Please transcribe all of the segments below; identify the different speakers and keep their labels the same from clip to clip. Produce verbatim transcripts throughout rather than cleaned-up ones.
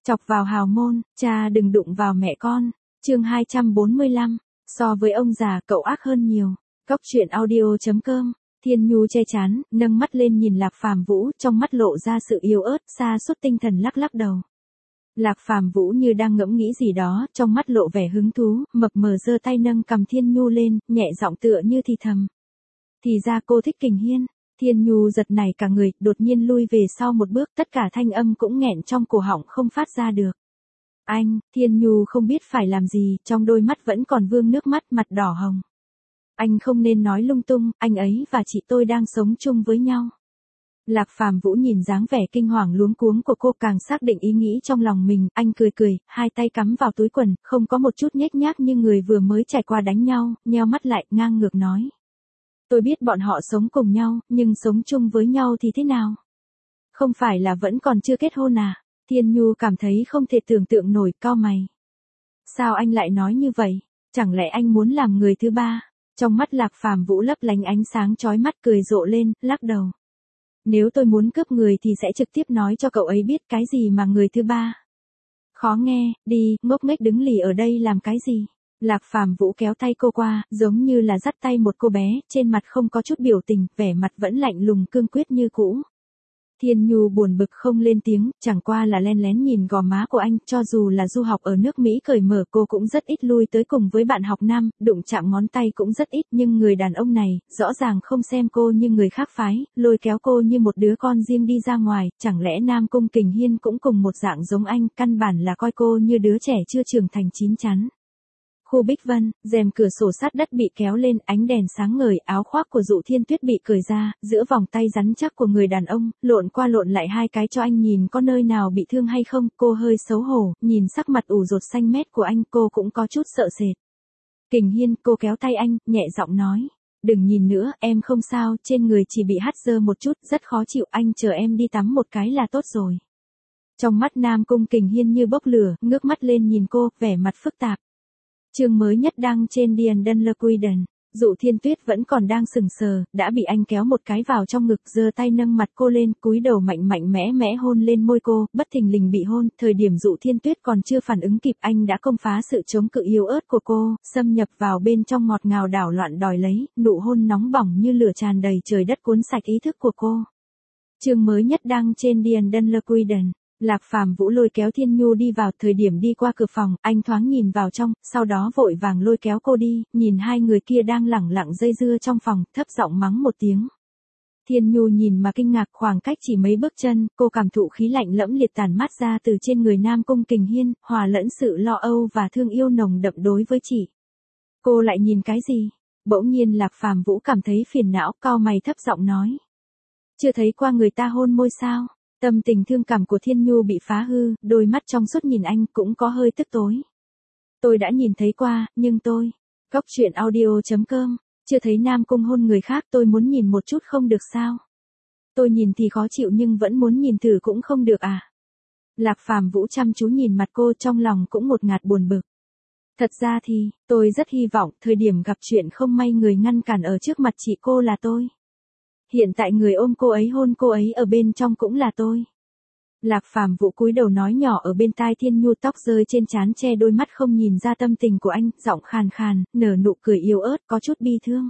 Speaker 1: Chọc vào hào môn, cha đừng đụng vào mẹ con. Chương hai trăm bốn mươi lăm, so với ông già cậu ác hơn nhiều. Cóc truyện audio chấm com. Thiên Nhu che chán, nâng mắt lên nhìn Lạc Phàm Vũ, trong mắt lộ ra sự yếu ớt, sa sút tinh thần lắc lắc đầu. Lạc Phàm Vũ như đang ngẫm nghĩ gì đó, trong mắt lộ vẻ hứng thú, mập mờ giơ tay nâng cầm Thiên Nhu lên, nhẹ giọng tựa như thì thầm. Thì ra cô thích Kình Hiên. Thiên Nhu giật nảy cả người, đột nhiên lui về sau một bước, tất cả thanh âm cũng nghẹn trong cổ họng không phát ra được. Anh, Thiên Nhu không biết phải làm gì, trong đôi mắt vẫn còn vương nước mắt, mặt đỏ hồng. Anh không nên nói lung tung, anh ấy và chị tôi đang sống chung với nhau. Lạc Phàm Vũ nhìn dáng vẻ kinh hoàng luống cuống của cô càng xác định ý nghĩ trong lòng mình, anh cười cười, hai tay cắm vào túi quần, không có một chút nhếch nhác như người vừa mới trải qua đánh nhau, nheo mắt lại, ngang ngược nói. Tôi biết bọn họ sống cùng nhau, nhưng sống chung với nhau thì thế nào? Không phải là vẫn còn chưa kết hôn à? Thiên Nhu cảm thấy không thể tưởng tượng nổi, cau mày. Sao anh lại nói như vậy? Chẳng lẽ anh muốn làm người thứ ba? Trong mắt Lạc Phàm Vũ lấp lánh ánh sáng chói mắt, cười rộ lên, lắc đầu. Nếu tôi muốn cướp người thì sẽ trực tiếp nói cho cậu ấy biết cái gì mà người thứ ba. Khó nghe, đi, ngốc nghếch đứng lì ở đây làm cái gì? Lạc Phàm Vũ kéo tay cô qua, giống như là dắt tay một cô bé, trên mặt không có chút biểu tình, vẻ mặt vẫn lạnh lùng cương quyết như cũ. Thiên Nhu buồn bực không lên tiếng, chẳng qua là len lén nhìn gò má của anh, cho dù là du học ở nước Mỹ cởi mở cô cũng rất ít lui tới cùng với bạn học nam, đụng chạm ngón tay cũng rất ít, nhưng người đàn ông này, rõ ràng không xem cô như người khác phái, lôi kéo cô như một đứa con riêng đi ra ngoài, chẳng lẽ Nam Cung Kình Hiên cũng cùng một dạng giống anh, căn bản là coi cô như đứa trẻ chưa trưởng thành chín chắn. Khu Bích Vân, rèm cửa sổ sát đất bị kéo lên, ánh đèn sáng ngời, áo khoác của Dụ Thiên Tuyết bị cởi ra, giữa vòng tay rắn chắc của người đàn ông, lộn qua lộn lại hai cái cho anh nhìn có nơi nào bị thương hay không, cô hơi xấu hổ, nhìn sắc mặt ủ rột xanh mét của anh, cô cũng có chút sợ sệt. Kình Hiên, cô kéo tay anh, nhẹ giọng nói, đừng nhìn nữa, em không sao, trên người chỉ bị hắt dơ một chút, rất khó chịu, anh chờ em đi tắm một cái là tốt rồi. Trong mắt Nam Cung Kình Hiên như bốc lửa, ngước mắt lên nhìn cô, vẻ mặt phức tạp. Chương mới nhất đăng trên Điền Đân Lơ Quy Đần, Dụ Thiên Tuyết vẫn còn đang sừng sờ, đã bị anh kéo một cái vào trong ngực, giơ tay nâng mặt cô lên, cúi đầu mạnh mạnh mẽ mẽ hôn lên môi cô, bất thình lình bị hôn, thời điểm Dụ Thiên Tuyết còn chưa phản ứng kịp anh đã công phá sự chống cự yếu ớt của cô, xâm nhập vào bên trong ngọt ngào đảo loạn đòi lấy, nụ hôn nóng bỏng như lửa tràn đầy trời đất cuốn sạch ý thức của cô. Chương mới nhất đăng trên Điền Đân Lơ Quy Đần. Lạc Phàm Vũ lôi kéo Thiên Nhu đi vào, thời điểm đi qua cửa phòng, anh thoáng nhìn vào trong, sau đó vội vàng lôi kéo cô đi, nhìn hai người kia đang lẳng lặng dây dưa trong phòng, thấp giọng mắng một tiếng. Thiên Nhu nhìn mà kinh ngạc, khoảng cách chỉ mấy bước chân, cô cảm thụ khí lạnh lẫm liệt tản mát ra từ trên người Nam Cung Kình Hiên, hòa lẫn sự lo âu và thương yêu nồng đậm đối với chị. Cô lại nhìn cái gì? Bỗng nhiên Lạc Phàm Vũ cảm thấy phiền não, cau mày thấp giọng nói. Chưa thấy qua người ta hôn môi sao? Tâm tình thương cảm của Thiên Nhu bị phá hư, đôi mắt trong suốt nhìn anh cũng có hơi tức tối. Tôi đã nhìn thấy qua, nhưng tôi, cóc truyện audio chấm com, chưa thấy Nam Cung hôn người khác, tôi muốn nhìn một chút không được sao? Tôi nhìn thì khó chịu nhưng vẫn muốn nhìn thử cũng không được à? Lạc Phàm Vũ chăm chú nhìn mặt cô, trong lòng cũng một ngạt buồn bực. Thật ra thì, tôi rất hy vọng, thời điểm gặp chuyện không may người ngăn cản ở trước mặt chị cô là tôi. Hiện tại người ôm cô ấy hôn cô ấy ở bên trong cũng là tôi. Lạc Phàm Vũ cúi đầu nói nhỏ ở bên tai Thiên Nhu, tóc rơi trên trán che đôi mắt không nhìn ra tâm tình của anh, giọng khàn khàn, nở nụ cười yếu ớt, có chút bi thương.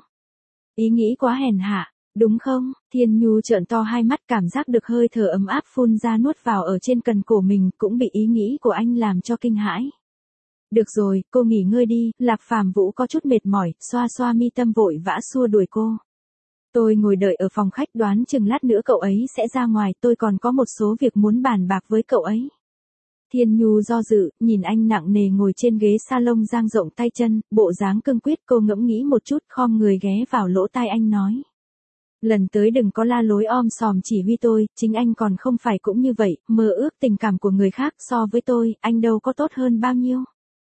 Speaker 1: Ý nghĩ quá hèn hạ, đúng không? Thiên Nhu trợn to hai mắt, cảm giác được hơi thở ấm áp phun ra nuốt vào ở trên cần cổ mình, cũng bị ý nghĩ của anh làm cho kinh hãi. Được rồi, cô nghỉ ngơi đi. Lạc Phàm Vũ có chút mệt mỏi, xoa xoa mi tâm vội vã xua đuổi cô. Tôi ngồi đợi ở phòng khách, đoán chừng lát nữa cậu ấy sẽ ra ngoài, tôi còn có một số việc muốn bàn bạc với cậu ấy. Thiên Nhu do dự, nhìn anh nặng nề ngồi trên ghế salon dang rộng tay chân, bộ dáng cương quyết, cô ngẫm nghĩ một chút, khom người ghé vào lỗ tai anh nói. Lần tới đừng có la lối om sòm chỉ huy tôi, chính anh còn không phải cũng như vậy, mơ ước tình cảm của người khác, so với tôi, anh đâu có tốt hơn bao nhiêu.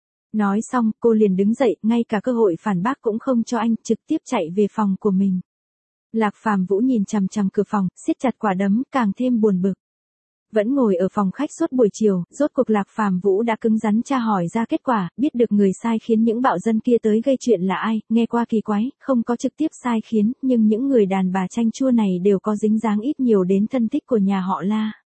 Speaker 1: Nói xong, cô liền đứng dậy, ngay cả cơ hội phản bác cũng không cho anh, trực tiếp chạy về phòng của mình. Lạc Phàm Vũ nhìn chằm chằm cửa phòng, siết chặt quả đấm, càng thêm buồn bực. Vẫn ngồi ở phòng khách suốt buổi chiều, rốt cuộc Lạc Phàm Vũ đã cứng rắn tra hỏi ra kết quả, biết được người sai khiến những bạo dân kia tới gây chuyện là ai, nghe qua kỳ quái, không có trực tiếp sai khiến, nhưng những người đàn bà chanh chua này đều có dính dáng ít nhiều đến thân thích của nhà họ La.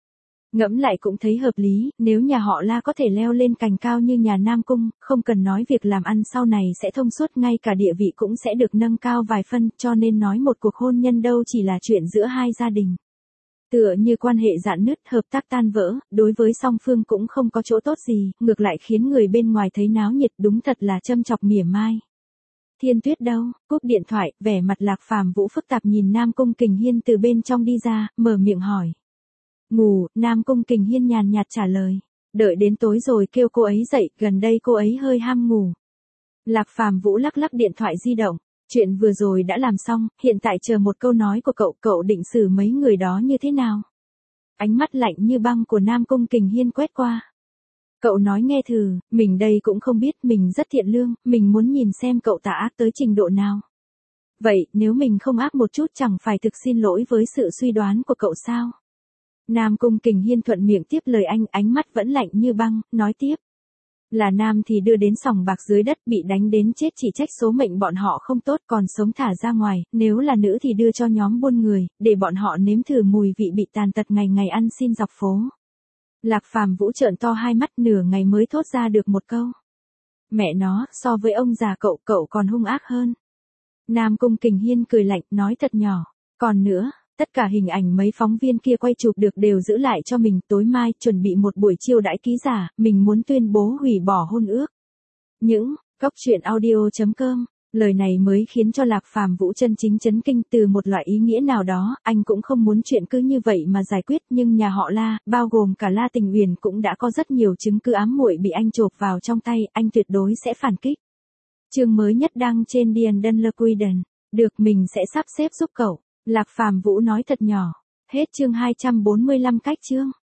Speaker 1: Ngẫm lại cũng thấy hợp lý, nếu nhà họ La có thể leo lên cành cao như nhà Nam Cung, không cần nói việc làm ăn sau này sẽ thông suốt, ngay cả địa vị cũng sẽ được nâng cao vài phân, cho nên nói một cuộc hôn nhân đâu chỉ là chuyện giữa hai gia đình. Tựa như quan hệ rạn nứt, hợp tác tan vỡ, đối với song phương cũng không có chỗ tốt gì, ngược lại khiến người bên ngoài thấy náo nhiệt, đúng thật là châm chọc mỉa mai. Thiên Tuyết đâu? Cúp điện thoại, vẻ mặt Lạc Phàm Vũ phức tạp nhìn Nam Cung Kình Hiên từ bên trong đi ra, mở miệng hỏi. Ngủ, Nam Cung Kình Hiên nhàn nhạt trả lời. Đợi đến tối rồi kêu cô ấy dậy, gần đây cô ấy hơi ham ngủ. Lạc Phàm Vũ lắc lắc điện thoại di động. Chuyện vừa rồi đã làm xong, hiện tại chờ một câu nói của cậu, cậu định xử mấy người đó như thế nào? Ánh mắt lạnh như băng của Nam Cung Kình Hiên quét qua. Cậu nói nghe thử, mình đây cũng không biết, mình rất thiện lương, mình muốn nhìn xem cậu tà ác tới trình độ nào. Vậy, nếu mình không ác một chút chẳng phải thực xin lỗi với sự suy đoán của cậu sao? Nam Cung Kình Hiên thuận miệng tiếp lời anh, ánh mắt vẫn lạnh như băng, nói tiếp. Là nam thì đưa đến sòng bạc dưới đất bị đánh đến chết, chỉ trách số mệnh bọn họ không tốt, còn sống thả ra ngoài, nếu là nữ thì đưa cho nhóm buôn người, để bọn họ nếm thử mùi vị bị tàn tật ngày ngày ăn xin dọc phố. Lạc Phàm Vũ trợn to hai mắt, nửa ngày mới thốt ra được một câu. Mẹ nó, so với ông già cậu, cậu còn hung ác hơn. Nam Cung Kình Hiên cười lạnh, nói thật nhỏ. Còn nữa, tất cả hình ảnh mấy phóng viên kia quay chụp được đều giữ lại cho mình, tối mai chuẩn bị một buổi chiêu đãi ký giả, mình muốn tuyên bố hủy bỏ hôn ước. Những, Cóc Truyện Audio chấm com, lời này mới khiến cho Lạc Phàm Vũ chân chính chấn kinh, từ một loại ý nghĩa nào đó, anh cũng không muốn chuyện cứ như vậy mà giải quyết, nhưng nhà họ La, bao gồm cả La Tình Uyển cũng đã có rất nhiều chứng cứ ám muội bị anh chộp vào trong tay, anh tuyệt đối sẽ phản kích. Chương mới nhất đăng trên Điền Đân Lơ Quy Đần, được mình sẽ sắp xếp giúp cậu. Lạc Phàm Vũ nói thật nhỏ. Hết chương hai trăm bốn mươi lăm cách chương.